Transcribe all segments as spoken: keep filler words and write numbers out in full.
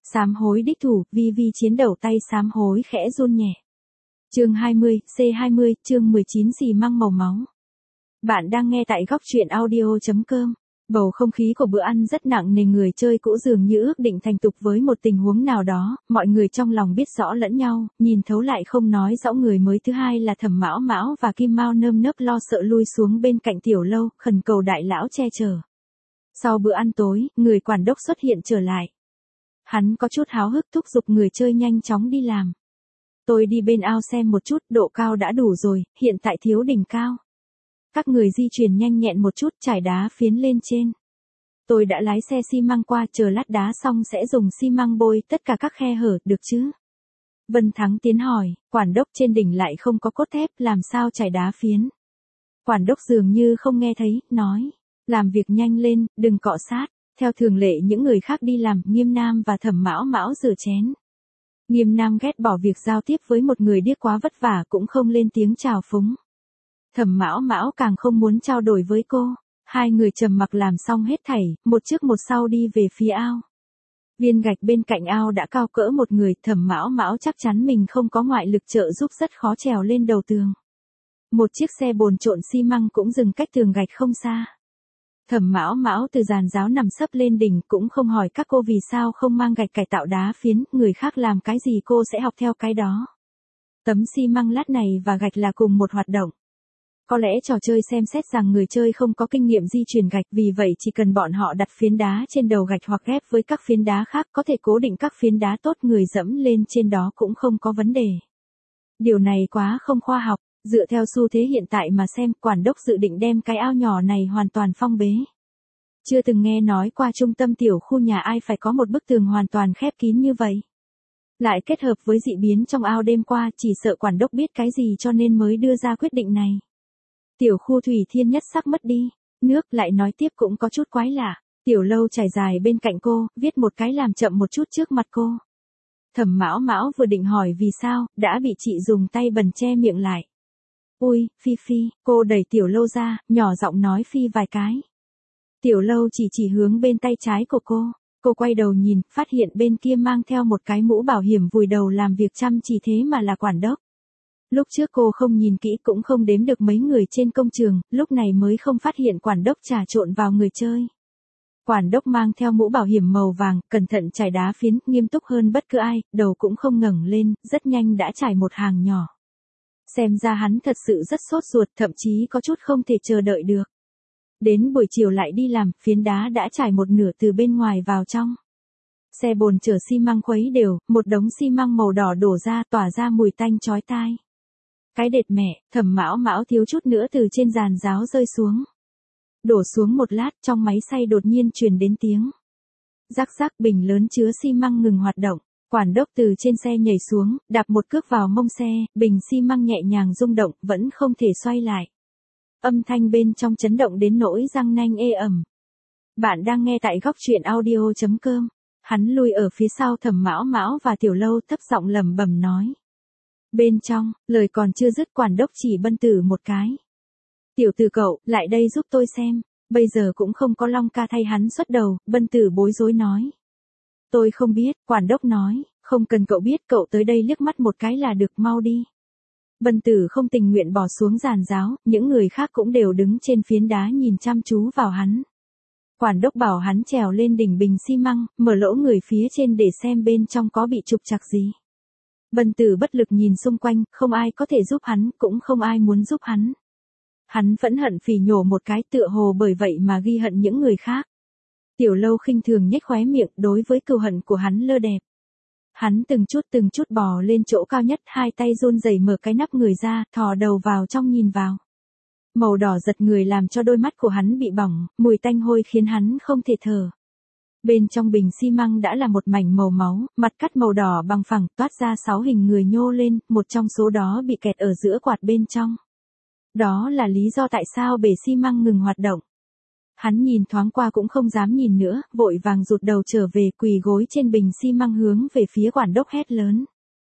Sám hối đích thủ, vi vi chiến đầu tay sám hối khẽ run nhẹ. Chương hai mươi, C hai mươi, chương mười chín xì măng màu máu. Bạn đang nghe tại góc truyện audio chấm com. Bầu không khí của bữa ăn rất nặng nề, người chơi cũ dường như ước định thành tục với một tình huống nào đó, mọi người trong lòng biết rõ lẫn nhau, nhìn thấu lại không nói rõ. Người mới thứ hai là Thẩm Mão Mão và Kim Mao nơm nớp lo sợ lui xuống bên cạnh Tiểu Lâu, khẩn cầu đại lão che chở. Sau bữa ăn tối, người quản đốc xuất hiện trở lại. Hắn có chút háo hức thúc giục người chơi nhanh chóng đi làm. Tôi đi bên ao xem một chút, độ cao đã đủ rồi, hiện tại thiếu đỉnh cao. Các người di chuyển nhanh nhẹn một chút, trải đá phiến lên trên. Tôi đã lái xe xi măng qua, chờ lát đá xong sẽ dùng xi măng bôi tất cả các khe hở, được chứ? Vân Thắng tiến hỏi, quản đốc trên đỉnh lại không có cốt thép, làm sao trải đá phiến? Quản đốc dường như không nghe thấy, nói, làm việc nhanh lên, đừng cọ sát. Theo thường lệ những người khác đi làm, Nghiêm Nam và Thẩm Mão Mão rửa chén. Nghiêm Nam ghét bỏ việc giao tiếp với một người điếc quá vất vả, cũng không lên tiếng chào phúng. Thẩm Mão Mão càng không muốn trao đổi với cô. Hai người trầm mặc làm xong hết thảy, một trước một sau đi về phía ao. Viên gạch bên cạnh ao đã cao cỡ một người, Thẩm Mão Mão chắc chắn mình không có ngoại lực trợ giúp rất khó trèo lên đầu tường. Một chiếc xe bồn trộn xi măng cũng dừng cách tường gạch không xa. Thẩm Mão Mão từ giàn giáo nằm sấp lên đỉnh, cũng không hỏi các cô vì sao không mang gạch cải tạo đá phiến, người khác làm cái gì cô sẽ học theo cái đó. Tấm xi măng lát này và gạch là cùng một hoạt động. Có lẽ trò chơi xem xét rằng người chơi không có kinh nghiệm di chuyển gạch, vì vậy chỉ cần bọn họ đặt phiến đá trên đầu gạch hoặc ghép với các phiến đá khác có thể cố định các phiến đá tốt, người dẫm lên trên đó cũng không có vấn đề. Điều này quá không khoa học. Dựa theo xu thế hiện tại mà xem, quản đốc dự định đem cái ao nhỏ này hoàn toàn phong bế. Chưa từng nghe nói qua trung tâm tiểu khu nhà ai phải có một bức tường hoàn toàn khép kín như vậy. Lại kết hợp với dị biến trong ao đêm qua, chỉ sợ quản đốc biết cái gì cho nên mới đưa ra quyết định này. Tiểu khu Thủy Thiên nhất sắc mất đi. Nước lại nói tiếp cũng có chút quái lạ. Tiểu Lâu trải dài bên cạnh cô, viết một cái làm chậm một chút trước mặt cô. Thẩm Mão Mão vừa định hỏi vì sao, đã bị chị dùng tay bần che miệng lại. Ui, Phi Phi, cô đẩy Tiểu Lâu ra, nhỏ giọng nói Phi vài cái. Tiểu Lâu chỉ chỉ hướng bên tay trái của cô. Cô quay đầu nhìn, phát hiện bên kia mang theo một cái mũ bảo hiểm vùi đầu làm việc chăm chỉ thế mà là quản đốc. Lúc trước cô không nhìn kỹ cũng không đếm được mấy người trên công trường, lúc này mới không phát hiện quản đốc trà trộn vào người chơi. Quản đốc mang theo mũ bảo hiểm màu vàng, cẩn thận trải đá phiến, nghiêm túc hơn bất cứ ai, đầu cũng không ngẩng lên, rất nhanh đã trải một hàng nhỏ. Xem ra hắn thật sự rất sốt ruột, thậm chí có chút không thể chờ đợi được. Đến buổi chiều lại đi làm, phiến đá đã trải một nửa từ bên ngoài vào trong. Xe bồn chở xi măng khuấy đều, một đống xi măng màu đỏ đổ ra, tỏa ra mùi tanh chói tai. Cái đệt mẹ, Thẩm Mão Mão thiếu chút nữa từ trên giàn giáo rơi xuống. Đổ xuống một lát, trong máy xay đột nhiên truyền đến tiếng. Rắc rắc, bình lớn chứa xi măng ngừng hoạt động. Quản đốc từ trên xe nhảy xuống, đạp một cước vào mông xe, bình xi măng nhẹ nhàng rung động, vẫn không thể xoay lại. Âm thanh bên trong chấn động đến nỗi răng nanh ê ẩm. Bạn đang nghe tại góc truyện audio chấm com. Hắn lui ở phía sau Thẩm Mão Mão và Tiểu Lâu, thấp giọng lẩm bẩm nói. Bên trong, lời còn chưa dứt, quản đốc chỉ Bân Tử một cái. Tiểu Tử cậu, lại đây giúp tôi xem. Bây giờ cũng không có Long ca thay hắn xuất đầu, Bân Tử bối rối nói. Tôi không biết, quản đốc nói, không cần cậu biết, cậu tới đây liếc mắt một cái là được, mau đi. Bân Tử không tình nguyện bỏ xuống giàn giáo, những người khác cũng đều đứng trên phiến đá nhìn chăm chú vào hắn. Quản đốc bảo hắn trèo lên đỉnh bình xi măng, mở lỗ người phía trên để xem bên trong có bị trục trặc gì. Bân Tử bất lực nhìn xung quanh, không ai có thể giúp hắn, cũng không ai muốn giúp hắn. Hắn phẫn hận phỉ nhổ một cái, tựa hồ bởi vậy mà ghi hận những người khác. Tiểu Lâu khinh thường nhếch khóe miệng, đối với cừu hận của hắn lơ đẹp. Hắn từng chút từng chút bò lên chỗ cao nhất, hai tay run rẩy mở cái nắp người ra, thò đầu vào trong nhìn vào. Màu đỏ giật người làm cho đôi mắt của hắn bị bỏng, mùi tanh hôi khiến hắn không thể thở. Bên trong bình xi măng đã là một mảnh màu máu, mặt cắt màu đỏ bằng phẳng, toát ra sáu hình người nhô lên, một trong số đó bị kẹt ở giữa quạt bên trong. Đó là lý do tại sao bể xi măng ngừng hoạt động. Hắn nhìn thoáng qua cũng không dám nhìn nữa, vội vàng rụt đầu trở về, quỳ gối trên bình xi măng hướng về phía quản đốc hét lớn.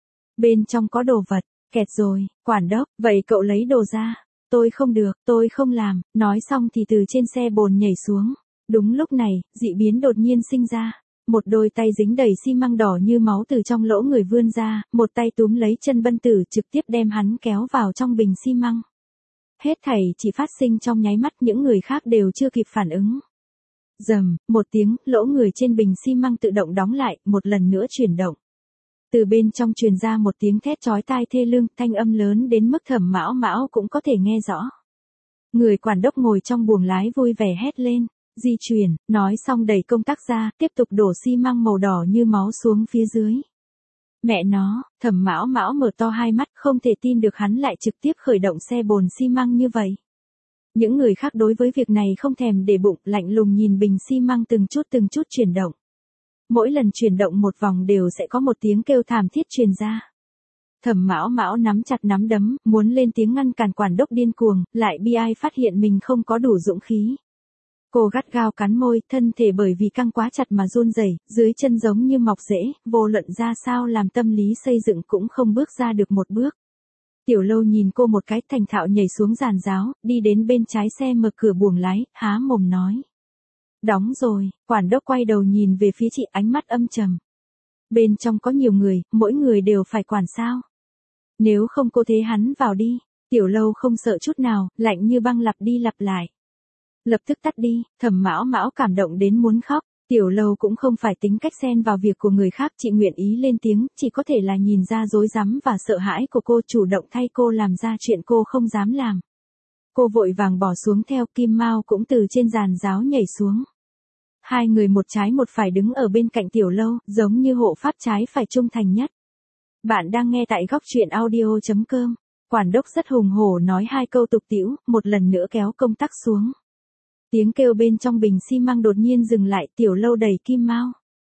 Bên trong có đồ vật, kẹt rồi, quản đốc, vậy cậu lấy đồ ra. Tôi không được, tôi không làm, nói xong thì từ trên xe bồn nhảy xuống. Đúng lúc này, dị biến đột nhiên sinh ra. một đôi tay dính đầy xi măng đỏ như máu từ trong lỗ người vươn ra, một tay túm lấy chân Bân Tử trực tiếp đem hắn kéo vào trong bình xi măng. Hết thảy chỉ phát sinh trong nháy mắt, những người khác đều chưa kịp phản ứng. Rầm, một tiếng, lỗ người trên bình xi măng tự động đóng lại, một lần nữa chuyển động. Từ bên trong truyền ra một tiếng thét chói tai thê lương, thanh âm lớn đến mức Thẩm Mão Mão cũng có thể nghe rõ. Người quản đốc ngồi trong buồng lái vui vẻ hét lên, di chuyển, nói xong đẩy công tắc ra, tiếp tục đổ xi măng màu đỏ như máu xuống phía dưới. Mẹ nó, Thẩm Mão Mão mở to hai mắt, không thể tin được hắn lại trực tiếp khởi động xe bồn xi măng như vậy. Những người khác đối với việc này không thèm để bụng, lạnh lùng nhìn bình xi măng từng chút từng chút chuyển động. Mỗi lần chuyển động một vòng đều sẽ có một tiếng kêu thảm thiết truyền ra. Thẩm Mão Mão nắm chặt nắm đấm, muốn lên tiếng ngăn cản quản đốc điên cuồng, lại bi ai phát hiện mình không có đủ dũng khí. Cô gắt gao cắn môi, thân thể bởi vì căng quá chặt mà run rẩy, dưới chân giống như mọc rễ, vô luận ra sao làm tâm lý xây dựng cũng không bước ra được một bước. Tiểu Lâu nhìn cô một cái, thành thạo nhảy xuống giàn giáo, đi đến bên trái xe mở cửa buồng lái, há mồm nói. Đóng rồi, quản đốc quay đầu nhìn về phía chị, ánh mắt âm trầm. Bên trong có nhiều người, mỗi người đều phải quản sao? Nếu không cô thế hắn vào đi. Tiểu Lâu không sợ chút nào, lạnh như băng lặp đi lặp lại. Lập tức tắt đi, Thẩm Mão Mão cảm động đến muốn khóc. Tiểu Lâu cũng không phải tính cách xen vào việc của người khác, chị nguyện ý lên tiếng, chỉ có thể là nhìn ra rối rắm và sợ hãi của cô, chủ động thay cô làm ra chuyện cô không dám làm. Cô vội vàng bỏ xuống theo, Kim Mao cũng từ trên giàn giáo nhảy xuống. Hai người một trái một phải đứng ở bên cạnh Tiểu Lâu, giống như hộ pháp trái phải trung thành nhất. Bạn đang nghe tại góc truyện audio chấm com. Quản đốc rất hùng hổ nói hai câu tục tĩu, một lần nữa kéo công tắc xuống. Tiếng kêu bên trong bình xi măng đột nhiên dừng lại, Tiểu Lâu đẩy Kim Mao.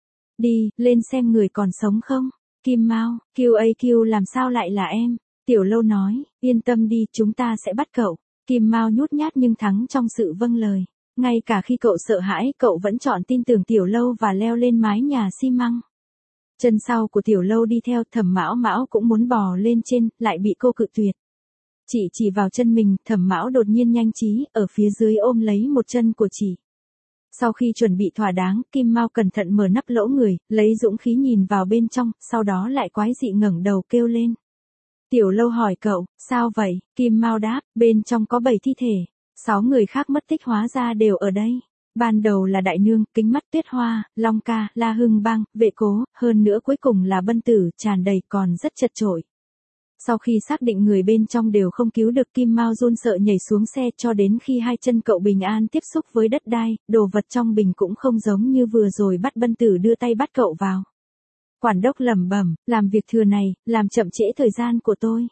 Đi, lên xem người còn sống không? Kim Mao, Q A Q làm sao lại là em? Tiểu Lâu nói, yên tâm đi, chúng ta sẽ bắt cậu. Kim Mao nhút nhát nhưng thắng trong sự vâng lời. Ngay cả khi cậu sợ hãi, cậu vẫn chọn tin tưởng Tiểu Lâu và leo lên mái nhà xi măng. Chân sau của Tiểu Lâu đi theo, Thẩm Mão Mão cũng muốn bò lên trên, lại bị cô cự tuyệt. Chị chỉ vào chân mình, Thẩm Mão đột nhiên nhanh trí, ở phía dưới ôm lấy một chân của chị. Sau khi chuẩn bị thỏa đáng, Kim Mao cẩn thận mở nắp lỗ người, lấy dũng khí nhìn vào bên trong, sau đó lại quái dị ngẩng đầu kêu lên. Tiểu Lâu hỏi cậu, sao vậy? Kim Mao đáp, bên trong có bảy thi thể, sáu người khác mất tích hóa ra đều ở đây. Ban đầu là Đại Nương, Kính Mắt, Tuyết Hoa, Long Ca, La Hưng Bang, Vệ Cố, hơn nữa cuối cùng là Bân Tử, tràn đầy còn rất chật chội. Sau khi xác định người bên trong đều không cứu được, Kim Mao run sợ nhảy xuống xe, cho đến khi hai chân cậu bình an tiếp xúc với đất đai, đồ vật trong bình cũng không giống như vừa rồi bắt Bân Tử đưa tay bắt cậu vào. Quản đốc lẩm bẩm, làm việc thừa này, làm chậm trễ thời gian của tôi.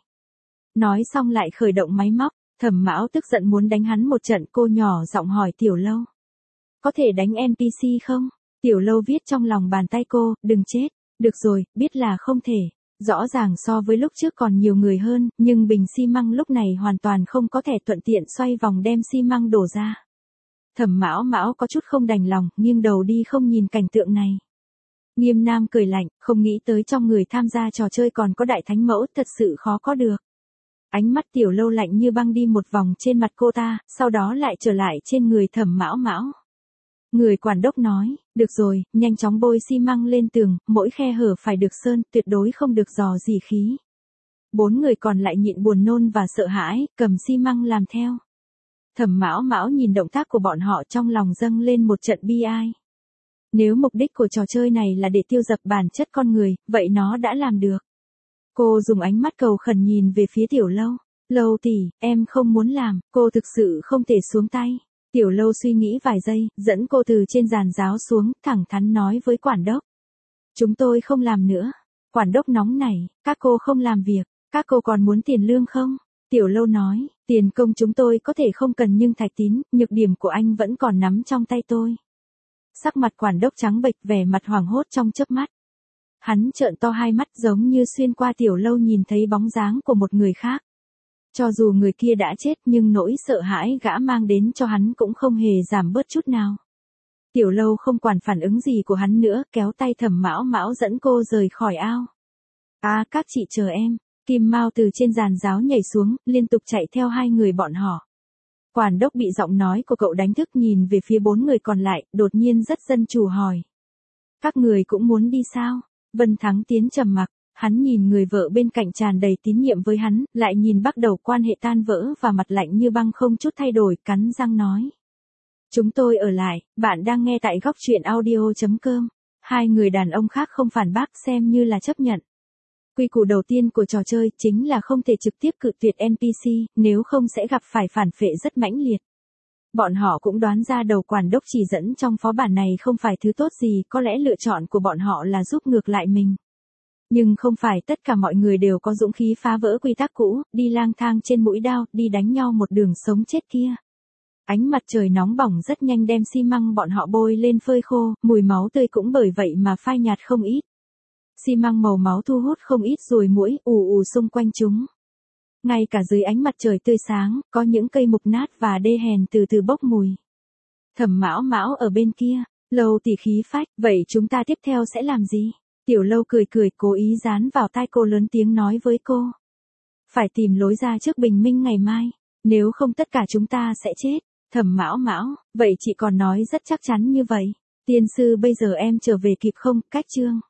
Nói xong lại khởi động máy móc, Thẩm Mão tức giận muốn đánh hắn một trận, cô nhỏ giọng hỏi Tiểu Lâu. Có thể đánh en pê xê không? Tiểu Lâu viết trong lòng bàn tay cô, đừng chết. Được rồi, biết là không thể. Rõ ràng so với lúc trước còn nhiều người hơn, nhưng bình xi măng lúc này hoàn toàn không có thể thuận tiện xoay vòng đem xi măng đổ ra. Thẩm Mão Mão có chút không đành lòng, nghiêng đầu đi không nhìn cảnh tượng này. Nghiêm Nam cười lạnh, không nghĩ tới trong người tham gia trò chơi còn có đại thánh mẫu, thật sự khó có được. Ánh mắt Tiểu Lâu lạnh như băng đi một vòng trên mặt cô ta, sau đó lại trở lại trên người Thẩm Mão Mão. Người quản đốc nói, được rồi, nhanh chóng bôi xi măng lên tường, mỗi khe hở phải được sơn, tuyệt đối không được rò rỉ khí. Bốn người còn lại nhịn buồn nôn và sợ hãi, cầm xi măng làm theo. Thẩm Mão Mão nhìn động tác của bọn họ trong lòng dâng lên một trận bi ai. Nếu mục đích của trò chơi này là để tiêu dập bản chất con người, vậy nó đã làm được. Cô dùng ánh mắt cầu khẩn nhìn về phía Tiểu Lâu. Lâu tỷ, em không muốn làm, cô thực sự không thể xuống tay. Tiểu Lâu suy nghĩ vài giây, dẫn cô từ trên giàn giáo xuống, thẳng thắn nói với quản đốc. Chúng tôi không làm nữa. Quản đốc nóng nảy, các cô không làm việc, các cô còn muốn tiền lương không? Tiểu Lâu nói, tiền công chúng tôi có thể không cần nhưng Thạch Tín, nhược điểm của anh vẫn còn nắm trong tay tôi. Sắc mặt quản đốc trắng bệch, vẻ mặt hoảng hốt trong chớp mắt. Hắn trợn to hai mắt giống như xuyên qua Tiểu Lâu nhìn thấy bóng dáng của một người khác. Cho dù người kia đã chết nhưng nỗi sợ hãi gã mang đến cho hắn cũng không hề giảm bớt chút nào. Tiểu Lâu không quản phản ứng gì của hắn nữa, kéo tay Thẩm Mão Mão dẫn cô rời khỏi ao. À, các chị chờ em. Kim Mao từ trên giàn giáo nhảy xuống, liên tục chạy theo hai người bọn họ. Quản đốc bị giọng nói của cậu đánh thức, nhìn về phía bốn người còn lại, đột nhiên rất dân chủ hỏi. Các người cũng muốn đi sao? Vân Thắng Tiến trầm mặc, hắn nhìn người vợ bên cạnh tràn đầy tín nhiệm với hắn, lại nhìn bắt đầu quan hệ tan vỡ và mặt lạnh như băng không chút thay đổi, cắn răng nói. Chúng tôi ở lại, bạn đang nghe tại góc truyện audio.com. Hai người đàn ông khác không phản bác xem như là chấp nhận. Quy củ đầu tiên của trò chơi chính là không thể trực tiếp cự tuyệt en pê xê, nếu không sẽ gặp phải phản phệ rất mãnh liệt. Bọn họ cũng đoán ra đầu quản đốc chỉ dẫn trong phó bản này không phải thứ tốt gì, có lẽ lựa chọn của bọn họ là giúp ngược lại mình. Nhưng không phải tất cả mọi người đều có dũng khí phá vỡ quy tắc cũ, đi lang thang trên mũi đao, đi đánh nhau một đường sống chết kia. Ánh mặt trời nóng bỏng rất nhanh đem xi măng bọn họ bôi lên phơi khô, mùi máu tươi cũng bởi vậy mà phai nhạt không ít. Xi măng màu máu thu hút không ít ruồi muỗi ù ù xung quanh chúng. Ngay cả dưới ánh mặt trời tươi sáng, có những cây mục nát và đê hèn từ từ bốc mùi. Thẩm Mão Mão ở bên kia, Lâu tỷ khí phách, vậy chúng ta tiếp theo sẽ làm gì? Tiểu Lâu cười cười cố ý dán vào tai cô lớn tiếng nói với cô. Phải tìm lối ra trước bình minh ngày mai, nếu không tất cả chúng ta sẽ chết. Thẩm Mão Mão, vậy chị còn nói rất chắc chắn như vậy. Tiên sư bây giờ em trở về kịp không? Cách chương.